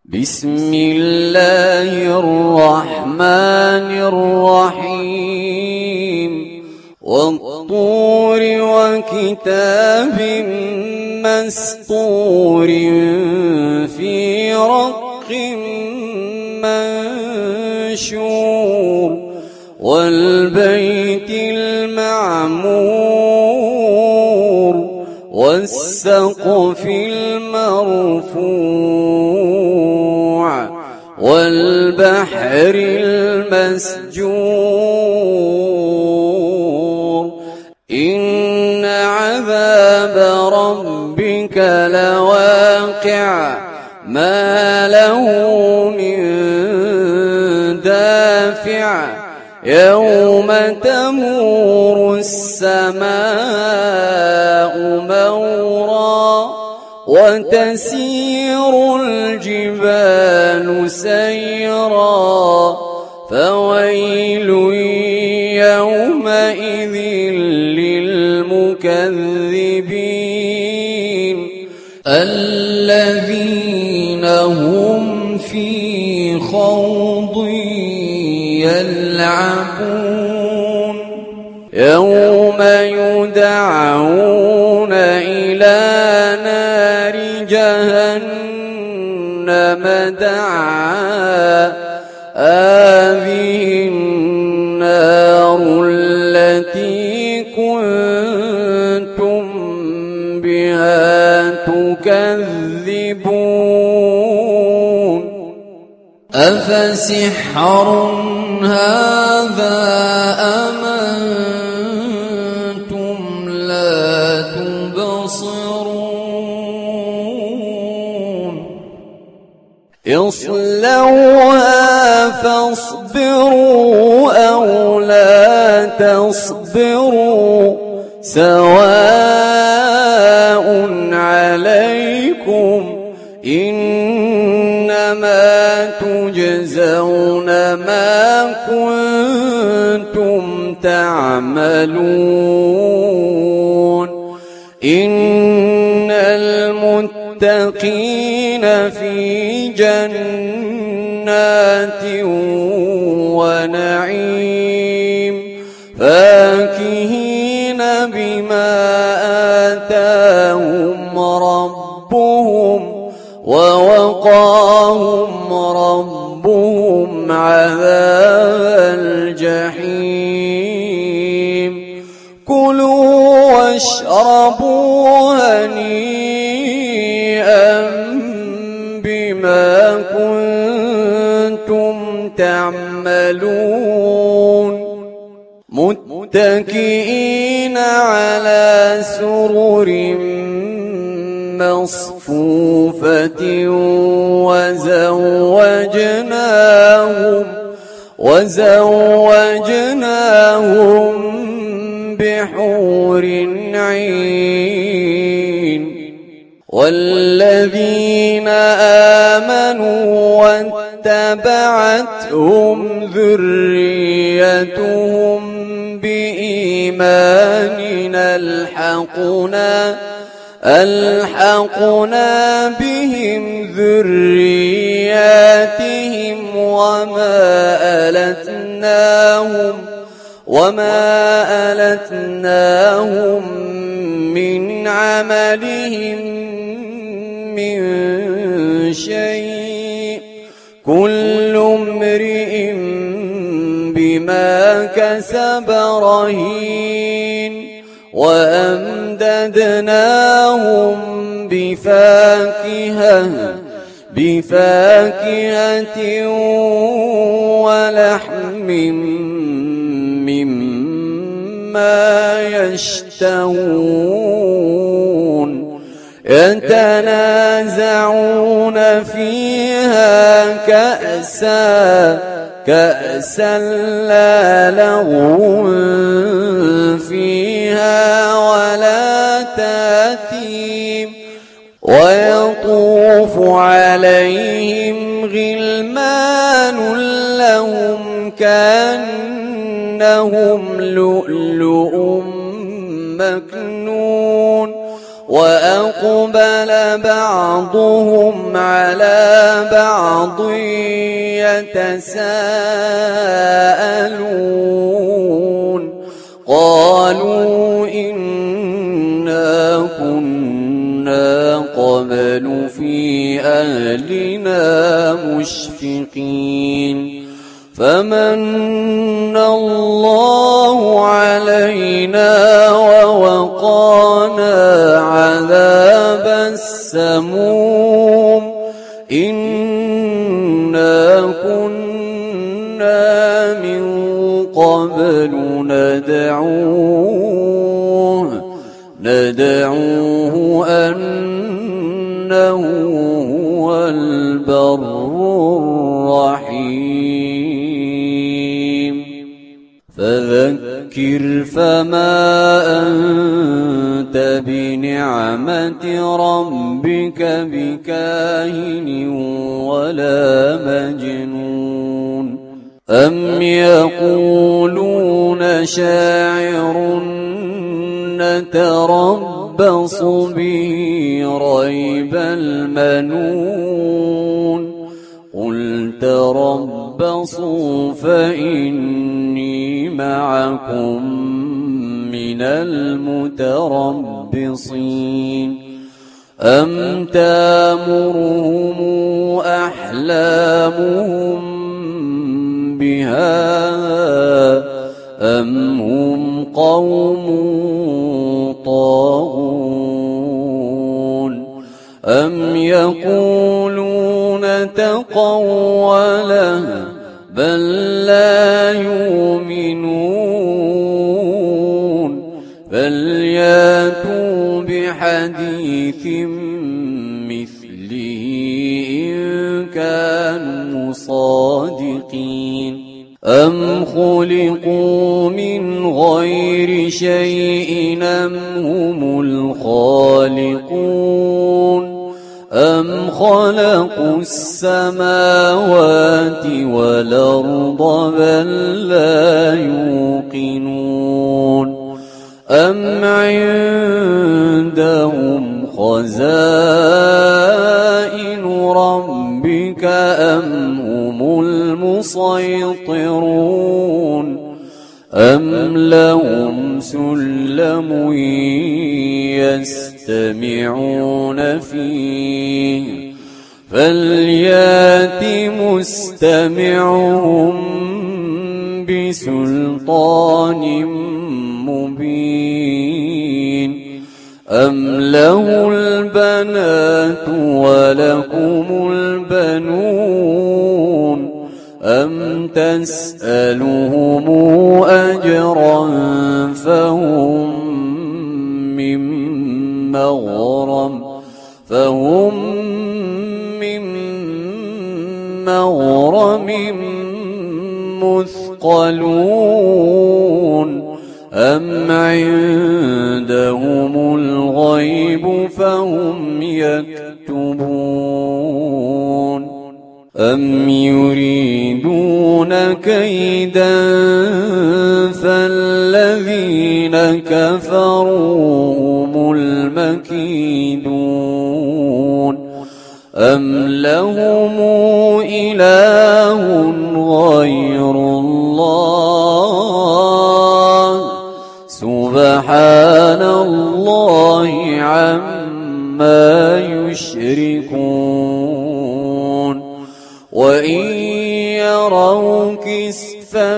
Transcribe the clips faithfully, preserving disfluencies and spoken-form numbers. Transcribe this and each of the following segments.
بسم الله الرحمن الرحيم والطور وكتاب مسطور في رق منشور والبيت المعمور والسقف المرفوع والبحر المسجور إن عذاب ربك لواقع ما له من دافع يوم تمور السماء مورا وتسير الجبال سيرا فويل يومئذ للمكذبين الذين هم في خوض يلعبون يوم يدعون إلى نار جهنم دعا هذه النار التي كنتم بها تكذبون أفسحر هذا أم أنتم لا تبصرون اصلوها فاصبروا أو لا تصبروا سواء عليكم إنما تجزون ما كنتم تعملون إن المتقين في جنات ونعيم فاكهين بما آتاهم ربهم ووقاهم ربهم عذاب الجحيم كلوا واشربوا هنيئا بما كنتم تعملون متكئين على سرر مصفوفة وزوجناهم وزوجناهم بحور عين والذين آمنوا واتبعتهم ذريتهم بإيمان ألحقنا ألحقنا بهم ذرياتهم وما ألتناهم وما ألتناهم من عملهم من شيء كل امرئ بما كسب رهين وأمددناهم بفاكهة بفاكهة ولحم مما يشتهون يتنازعون فيها كأسا كأسا لا لغو فيها ولا تاثيم ويطوف عليهم غلمان لهم كأنهم لؤلؤ مكنون وأقبل بعضهم على بعض يتساءلون قالوا إنا كنا قبل في أهلنا مشفقين فمن الله علينا ووقانا عذاب السموم إنا كنا من قبل ندعوه ندعوه أنه هو البر الرحيم فذكر فما أنت بنعمة ربك بكاهن ولا مجنون أم يقولون شاعر نتربص به ريب المنون قل تربصوا فإني معكم من المتربصين أم تامرهم أحلامهم بهذا أم هم قوم طاغون أم يقولون تقوله بل لا يؤمنون فلياتوا بحديث مثله إن كانوا صادقين أم خلقوا من غير شيء أم هم الخالقون أم خلقوا السماوات والأرض بل لا يوقنون أم عندهم خزائن ربك أم هم المسيطرون أم لهم سلم يستمعون فيه فليات مستمعهم بسلطان مبين أم له البنات ولكم البنون أم تسألهم أجرا فهم من مغرم فهم من مغرم مثقلون أم عندهم الغيب فهم يكتبون أم يريدون كيدا فالذين كفروا هم المكيدون أم لهم إله غير الله سبحان الله عما يشركون وإن يروا كسفا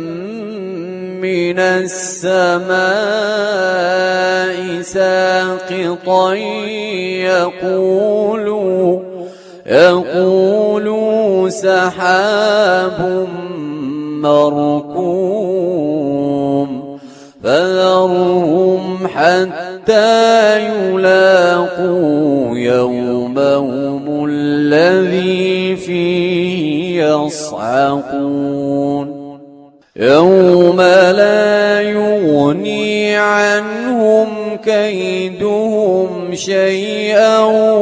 من السماء ساقطا يقولوا يقولوا سحاب مركوم فذرهم حتى يلاقوا يومهم الذي فيه يصعقون يوم لا يغني عنهم كيدهم شيئا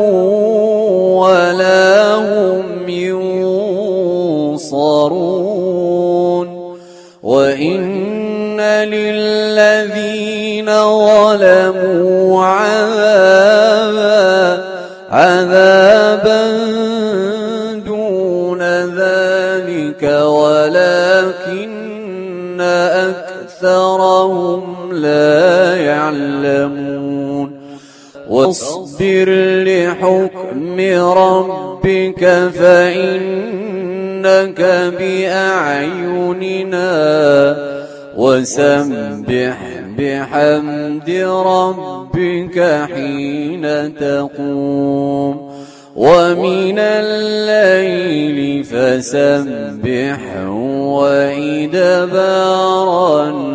ولا هم ينصرون وإن للذين ظلموا عذابا عذابا دون ذلك ولكن أكثرهم لا يعلمون واصبر لحكم ربك فإنك بأعيننا وسبح بحمد ربك حين تقوم ومن الليل فسبح وإدبار